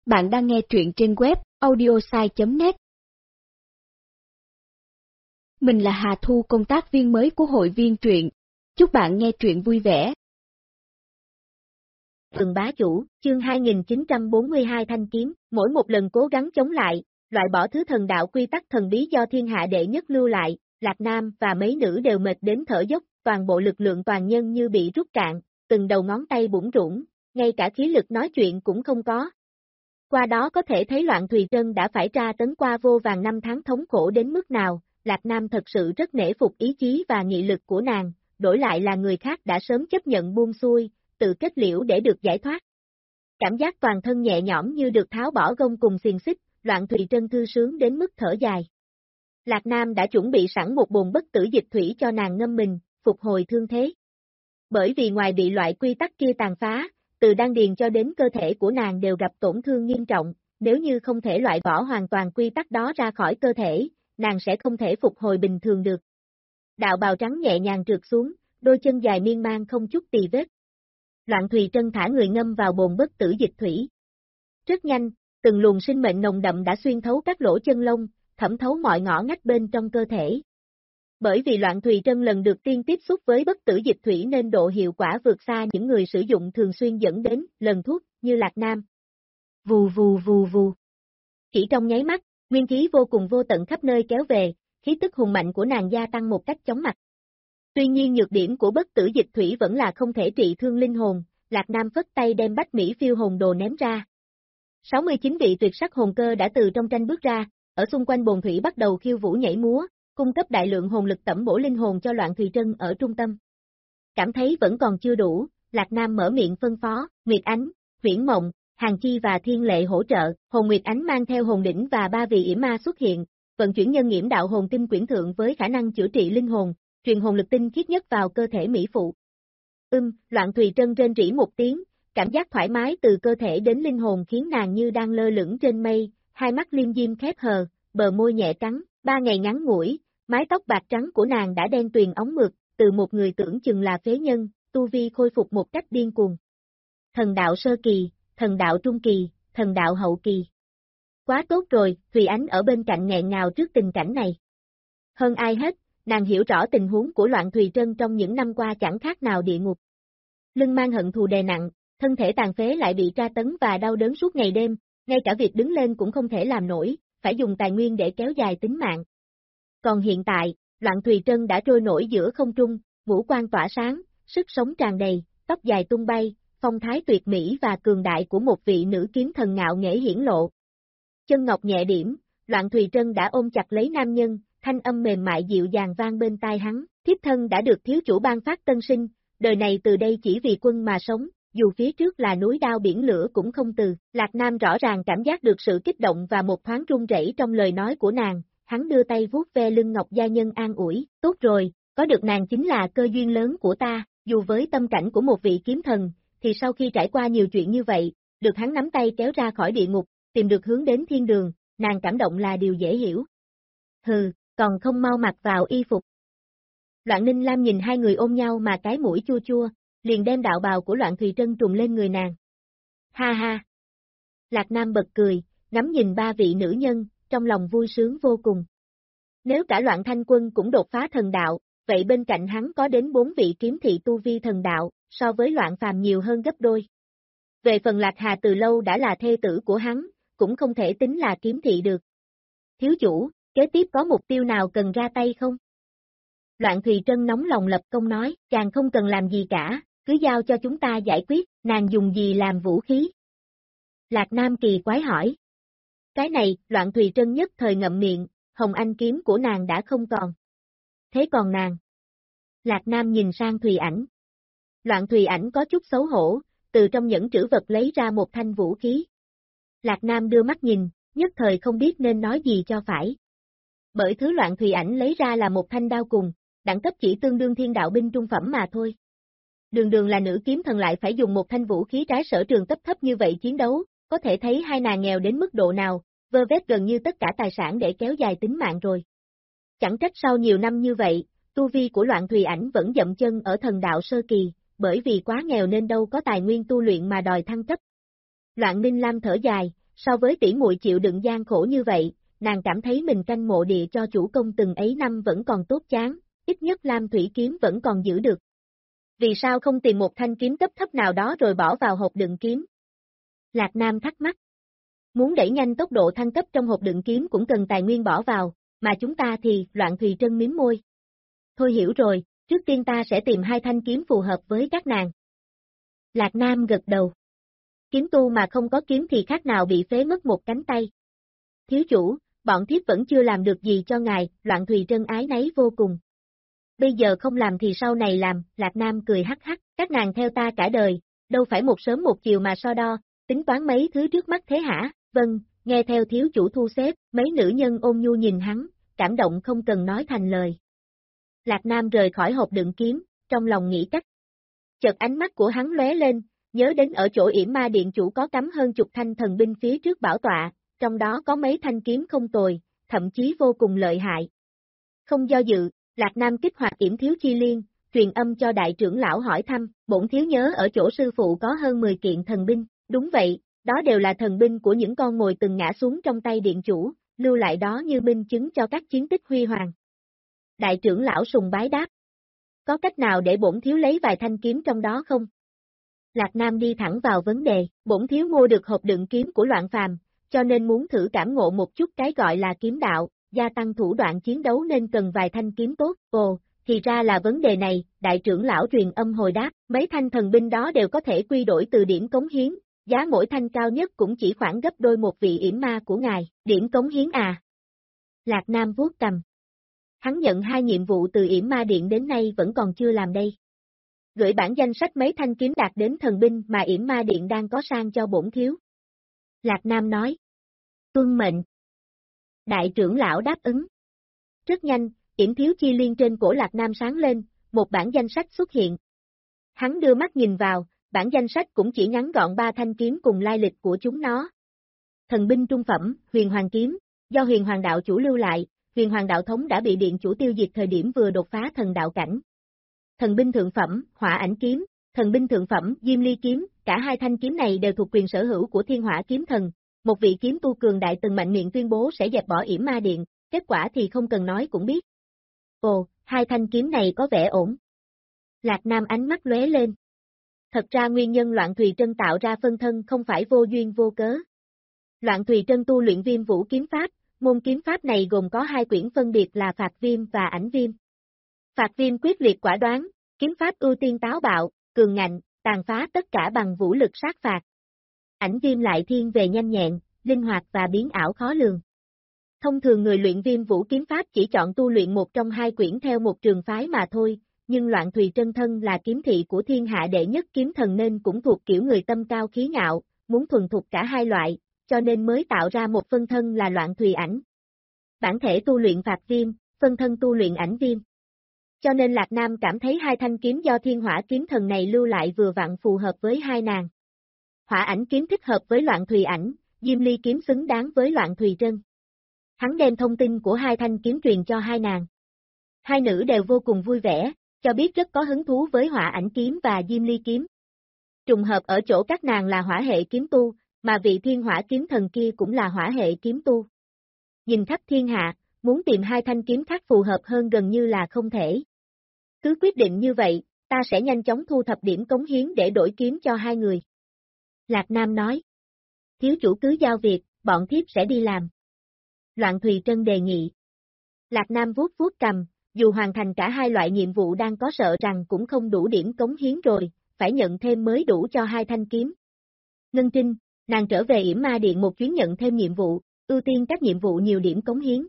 Bạn đang nghe truyện trên web audiosai.net. Mình là Hà Thu, công tác viên mới của hội viên truyện. Chúc bạn nghe truyện vui vẻ. Tường bá chủ, chương 2942 thanh kiếm, mỗi một lần cố gắng chống lại, loại bỏ thứ thần đạo quy tắc thần bí do thiên hạ đệ nhất lưu lại, Lạc Nam và mấy nữ đều mệt đến thở dốc, toàn bộ lực lượng toàn nhân như bị rút cạn, từng đầu ngón tay bủn rủn, ngay cả khí lực nói chuyện cũng không có. Qua đó có thể thấy Loạn Thùy Trân đã phải tra tấn qua vô vàn năm tháng thống khổ đến mức nào, Lạc Nam thật sự rất nể phục ý chí và nghị lực của nàng, đổi lại là người khác đã sớm chấp nhận buông xuôi, tự kết liễu để được giải thoát. Cảm giác toàn thân nhẹ nhõm như được tháo bỏ gông cùng xiềng xích, Loạn Thùy Trân thư sướng đến mức thở dài. Lạc Nam đã chuẩn bị sẵn một bồn bất tử dịch thủy cho nàng ngâm mình, phục hồi thương thế. Bởi vì ngoài bị loại quy tắc kia tàn phá, từ đan điền cho đến cơ thể của nàng đều gặp tổn thương nghiêm trọng, nếu như không thể loại bỏ hoàn toàn quy tắc đó ra khỏi cơ thể, nàng sẽ không thể phục hồi bình thường được. Đạo bào trắng nhẹ nhàng trượt xuống, đôi chân dài miên man không chút tì vết. Loạn Thùy Trân thả người ngâm vào bồn bất tử dịch thủy. Rất nhanh, từng luồng sinh mệnh nồng đậm đã xuyên thấu các lỗ chân lông, thẩm thấu mọi ngõ ngách bên trong cơ thể. Bởi vì Loạn Thùy Trân lần được tiên tiếp xúc với bất tử dịch thủy nên độ hiệu quả vượt xa những người sử dụng thường xuyên dẫn đến lần thuốc như Lạc Nam. Vù vù vù vù. Chỉ trong nháy mắt, nguyên khí vô cùng vô tận khắp nơi kéo về, khí tức hùng mạnh của nàng gia tăng một cách chóng mặt. Tuy nhiên nhược điểm của bất tử dịch thủy vẫn là không thể trị thương linh hồn, Lạc Nam phất tay đem Bách Mỹ phiêu hồn đồ ném ra. 69 vị tuyệt sắc hồn cơ đã từ trong tranh bước ra, ở xung quanh bồn thủy bắt đầu khiêu vũ nhảy múa, cung cấp đại lượng hồn lực tẩm bổ linh hồn cho Loạn Thùy Trân ở trung tâm. Cảm thấy vẫn còn chưa đủ, Lạc Nam mở miệng phân phó, Nguyệt Ánh, Huyễn Mộng, Hàn Chi và Thiên Lệ hỗ trợ, hồn Nguyệt Ánh mang theo hồn đỉnh và 3 vị yểm ma xuất hiện, vận chuyển nhân nghiễm đạo hồn tinh quyển thượng với khả năng chữa trị linh hồn, truyền hồn lực tinh khiết nhất vào cơ thể mỹ phụ. Loạn Thùy Trân rên rỉ một tiếng, cảm giác thoải mái từ cơ thể đến linh hồn khiến nàng như đang lơ lửng trên mây, hai mắt liêm diêm khép hờ, bờ môi nhẹ trắng, 3 ngày ngắn ngủi, mái tóc bạc trắng của nàng đã đen tuyền óng mượt, từ một người tưởng chừng là phế nhân, tu vi khôi phục một cách điên cuồng. Thần đạo sơ kỳ, thần đạo trung kỳ, thần đạo hậu kỳ. Quá tốt rồi, Thùy Ánh ở bên cạnh nghẹn ngào trước tình cảnh này. Hơn ai hết, nàng hiểu rõ tình huống của Loạn Thùy Trân trong những năm qua chẳng khác nào địa ngục. Lưng mang hận thù đè nặng, thân thể tàn phế lại bị tra tấn và đau đớn suốt ngày đêm, ngay cả việc đứng lên cũng không thể làm nổi, phải dùng tài nguyên để kéo dài tính mạng. Còn hiện tại, Loạn Thùy Trân đã trôi nổi giữa không trung, ngũ quan tỏa sáng, sức sống tràn đầy, tóc dài tung bay, phong thái tuyệt mỹ và cường đại của một vị nữ kiếm thần ngạo nghễ hiển lộ. Chân ngọc nhẹ điểm, Loạn Thùy Trân đã ôm chặt lấy nam nhân, thanh âm mềm mại dịu dàng vang bên tai hắn, thiếp thân đã được thiếu chủ ban phát tân sinh, đời này từ đây chỉ vì quân mà sống, dù phía trước là núi đao biển lửa cũng không từ. Lạc Nam rõ ràng cảm giác được sự kích động và một thoáng run rẩy trong lời nói của nàng, hắn đưa tay vuốt ve lưng ngọc gia nhân an ủi, tốt rồi, có được nàng chính là cơ duyên lớn của ta, dù với tâm cảnh của một vị kiếm thần, thì sau khi trải qua nhiều chuyện như vậy, được hắn nắm tay kéo ra khỏi địa ngục, tìm được hướng đến thiên đường, nàng cảm động là điều dễ hiểu. Hừ, còn không mau mặc vào y phục. Loạn Ninh Lam nhìn hai người ôm nhau mà cái mũi chua chua, liền đem đạo bào của Loạn Thùy Trân trùm lên người nàng. Ha ha! Lạc Nam bật cười, ngắm nhìn 3 vị nữ nhân, trong lòng vui sướng vô cùng. Nếu cả Loạn Thanh Quân cũng đột phá thần đạo, vậy bên cạnh hắn có đến 4 vị kiếm thị tu vi thần đạo, so với Loạn Phàm nhiều hơn gấp đôi. Về phần Lạc Hà từ lâu đã là thê tử của hắn, cũng không thể tính là kiếm thị được. Thiếu chủ, kế tiếp có mục tiêu nào cần ra tay không? Loạn Thùy Trân nóng lòng lập công nói, chàng không cần làm gì cả, cứ giao cho chúng ta giải quyết, nàng dùng gì làm vũ khí? Lạc Nam kỳ quái hỏi. Cái này, Loạn Thùy Trân nhất thời ngậm miệng, hồng anh kiếm của nàng đã không còn. Thế còn nàng? Lạc Nam nhìn sang Thùy Ảnh. Loạn Thùy Ảnh có chút xấu hổ, từ trong nhẫn trữ vật lấy ra một thanh vũ khí. Lạc Nam đưa mắt nhìn, nhất thời không biết nên nói gì cho phải. Bởi thứ Loạn Thùy Ảnh lấy ra là một thanh đao cùng, đẳng cấp chỉ tương đương thiên đạo binh trung phẩm mà thôi. Đường đường là nữ kiếm thần lại phải dùng một thanh vũ khí trái sở trường cấp thấp như vậy chiến đấu, có thể thấy hai nàng nghèo đến mức độ nào, vơ vét gần như tất cả tài sản để kéo dài tính mạng rồi. Chẳng trách sau nhiều năm như vậy, tu vi của Loạn Thùy Ảnh vẫn dậm chân ở thần đạo sơ kỳ, bởi vì quá nghèo nên đâu có tài nguyên tu luyện mà đòi thăng cấp. Loạn Ninh Lam thở dài, so với tỷ muội chịu đựng gian khổ như vậy, nàng cảm thấy mình canh mộ địa cho chủ công từng ấy năm vẫn còn tốt chán, ít nhất Lam Thủy kiếm vẫn còn giữ được. Vì sao không tìm một thanh kiếm cấp thấp nào đó rồi bỏ vào hộp đựng kiếm? Lạc Nam thắc mắc. Muốn đẩy nhanh tốc độ thăng cấp trong hộp đựng kiếm cũng cần tài nguyên bỏ vào, mà chúng ta thì, Loạn Thùy Trân mím môi. Thôi hiểu rồi, trước tiên ta sẽ tìm hai thanh kiếm phù hợp với các nàng. Lạc Nam gật đầu. Kiếm tu mà không có kiếm thì khác nào bị phế mất một cánh tay. Thiếu chủ, bọn thiếp vẫn chưa làm được gì cho ngài, Loạn Thùy Trân ái náy vô cùng. Bây giờ không làm thì sau này làm, Lạc Nam cười hắc hắc, các nàng theo ta cả đời, đâu phải một sớm một chiều mà so đo, tính toán mấy thứ trước mắt thế hả? Vâng, nghe theo thiếu chủ thu xếp, mấy nữ nhân ôn nhu nhìn hắn, cảm động không cần nói thành lời. Lạc Nam rời khỏi hộp đựng kiếm, trong lòng nghĩ cách. Chợt ánh mắt của hắn lóe lên, nhớ đến ở chỗ yểm ma điện chủ có cắm hơn chục thanh thần binh phía trước bảo tọa, trong đó có mấy thanh kiếm không tồi, thậm chí vô cùng lợi hại. Không do dự, Lạc Nam kích hoạt yểm thiếu chi liên, truyền âm cho đại trưởng lão hỏi thăm, bổn thiếu nhớ ở chỗ sư phụ có hơn 10 kiện thần binh, đúng vậy, đó đều là thần binh của những con mồi từng ngã xuống trong tay điện chủ, lưu lại đó như minh chứng cho các chiến tích huy hoàng. Đại trưởng lão sùng bái đáp. Có cách nào để bổn thiếu lấy vài thanh kiếm trong đó không? Lạc Nam đi thẳng vào vấn đề, bổn thiếu mua được hộp đựng kiếm của Loạn Phàm, cho nên muốn thử cảm ngộ một chút cái gọi là kiếm đạo, gia tăng thủ đoạn chiến đấu nên cần vài thanh kiếm tốt. Ồ, thì ra là vấn đề này, đại trưởng lão truyền âm hồi đáp, mấy thanh thần binh đó đều có thể quy đổi từ điểm cống hiến, giá mỗi thanh cao nhất cũng chỉ khoảng gấp đôi một vị yểm ma của ngài, điểm cống hiến à? Lạc Nam vuốt cầm. Hắn nhận 2 nhiệm vụ từ yểm ma điện đến nay vẫn còn chưa làm đây. Gửi bản danh sách mấy thanh kiếm đạt đến thần binh mà yểm ma điện đang có sang cho bổn thiếu. Lạc Nam nói. Tuân mệnh. Đại trưởng lão đáp ứng. Rất nhanh, yểm thiếu chi liên trên cổ Lạc Nam sáng lên, một bản danh sách xuất hiện. Hắn đưa mắt nhìn vào, bản danh sách cũng chỉ ngắn gọn 3 thanh kiếm cùng lai lịch của chúng nó. Thần binh trung phẩm, Huyền Hoàng kiếm, do Huyền Hoàng đạo chủ lưu lại, Huyền Hoàng đạo thống đã bị điện chủ tiêu diệt thời điểm vừa đột phá thần đạo cảnh. Thần binh thượng phẩm, Hỏa Ảnh kiếm, thần binh thượng phẩm, Diêm Ly kiếm, cả hai thanh kiếm này đều thuộc quyền sở hữu của Thiên Hỏa kiếm thần. Một vị kiếm tu cường đại từng mạnh miệng tuyên bố sẽ dẹp bỏ yểm ma điện, kết quả thì không cần nói cũng biết. Ồ, hai thanh kiếm này có vẻ ổn. Lạc Nam ánh mắt lóe lên. Thật ra nguyên nhân Loạn Thùy Trân tạo ra phân thân không phải vô duyên vô cớ. Loạn Thùy Trân tu luyện Viêm Vũ kiếm pháp, môn kiếm pháp này gồm có 2 quyển phân biệt là Phạt Viêm và Ảnh Viêm. Phạt Viêm quyết liệt quả đoán, kiếm pháp ưu tiên táo bạo, cường ngạnh, tàn phá tất cả bằng vũ lực sát phạt. Ảnh Viêm lại thiên về nhanh nhẹn, linh hoạt và biến ảo khó lường. Thông thường người luyện Viêm Vũ kiếm pháp chỉ chọn tu luyện một trong 2 quyển theo một trường phái mà thôi, nhưng Loạn Thùy Trân thân là kiếm thị của thiên hạ đệ nhất kiếm thần nên cũng thuộc kiểu người tâm cao khí ngạo, muốn thuần thục cả hai loại, cho nên mới tạo ra một phân thân là Loạn Thùy Ảnh. Bản thể tu luyện Phạt Viêm, phân thân tu luyện Ảnh Viêm. Cho nên Lạc Nam cảm thấy 2 thanh kiếm do Thiên Hỏa kiếm thần này lưu lại vừa vặn phù hợp với hai nàng. Hỏa Ảnh kiếm thích hợp với Loạn Thùy Ảnh, Diêm Ly kiếm xứng đáng với Loạn Thùy Trân. Hắn đem thông tin của 2 thanh kiếm truyền cho hai nàng. Hai nữ đều vô cùng vui vẻ, cho biết rất có hứng thú với Hỏa Ảnh kiếm và Diêm Ly kiếm. Trùng hợp ở chỗ các nàng là hỏa hệ kiếm tu, mà vị Thiên Hỏa kiếm thần kia cũng là hỏa hệ kiếm tu. Nhìn khắp thiên hạ, muốn tìm 2 thanh kiếm khác phù hợp hơn gần như là không thể. Cứ quyết định như vậy, ta sẽ nhanh chóng thu thập điểm cống hiến để đổi kiếm cho 2 người. Lạc Nam nói. Thiếu chủ cứ giao việc, bọn thiếp sẽ đi làm. Loạn Thùy Trân đề nghị. Lạc Nam vuốt vuốt cầm, dù hoàn thành cả 2 loại nhiệm vụ đang có sợ rằng cũng không đủ điểm cống hiến rồi, phải nhận thêm mới đủ cho 2 thanh kiếm. Ngân Trinh, nàng trở về yểm ma điện một chuyến nhận thêm nhiệm vụ, ưu tiên các nhiệm vụ nhiều điểm cống hiến.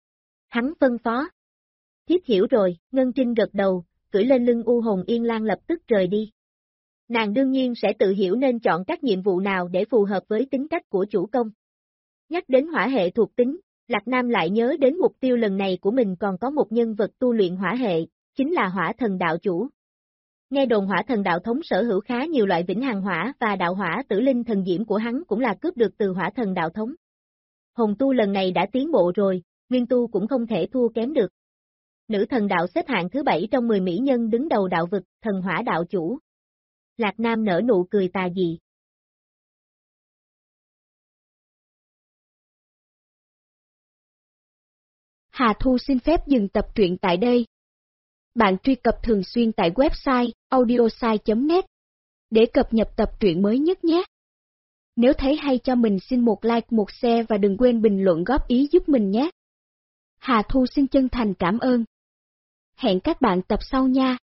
Hắn phân phó. Thiếp hiểu rồi, Ngân Trinh gật đầu, cưỡi lên lưng U Hồn Yên Lang lập tức rời đi. Nàng đương nhiên sẽ tự hiểu nên chọn các nhiệm vụ nào để phù hợp với tính cách của chủ công. Nhắc đến hỏa hệ thuộc tính, Lạc Nam lại nhớ đến mục tiêu lần này của mình còn có một nhân vật tu luyện hỏa hệ, chính là Hỏa Thần đạo chủ. Nghe đồn Hỏa Thần đạo thống sở hữu khá nhiều loại vĩnh hằng hỏa và đạo hỏa tử linh thần diễm của hắn cũng là cướp được từ Hỏa Thần đạo thống. Hồn tu lần này đã tiến bộ rồi, nguyên tu cũng không thể thua kém được. Nữ thần đạo xếp hạng thứ 7 trong 10 mỹ nhân đứng đầu đạo vực, thần hỏa đạo chủ. Lạc Nam nở nụ cười tà dị. Hà Thu xin phép dừng tập truyện tại đây. Bạn truy cập thường xuyên tại website audiosai.net để cập nhật tập truyện mới nhất nhé. Nếu thấy hay cho mình xin một like, một share và đừng quên bình luận góp ý giúp mình nhé. Hà Thu xin chân thành cảm ơn. Hẹn các bạn tập sau nha.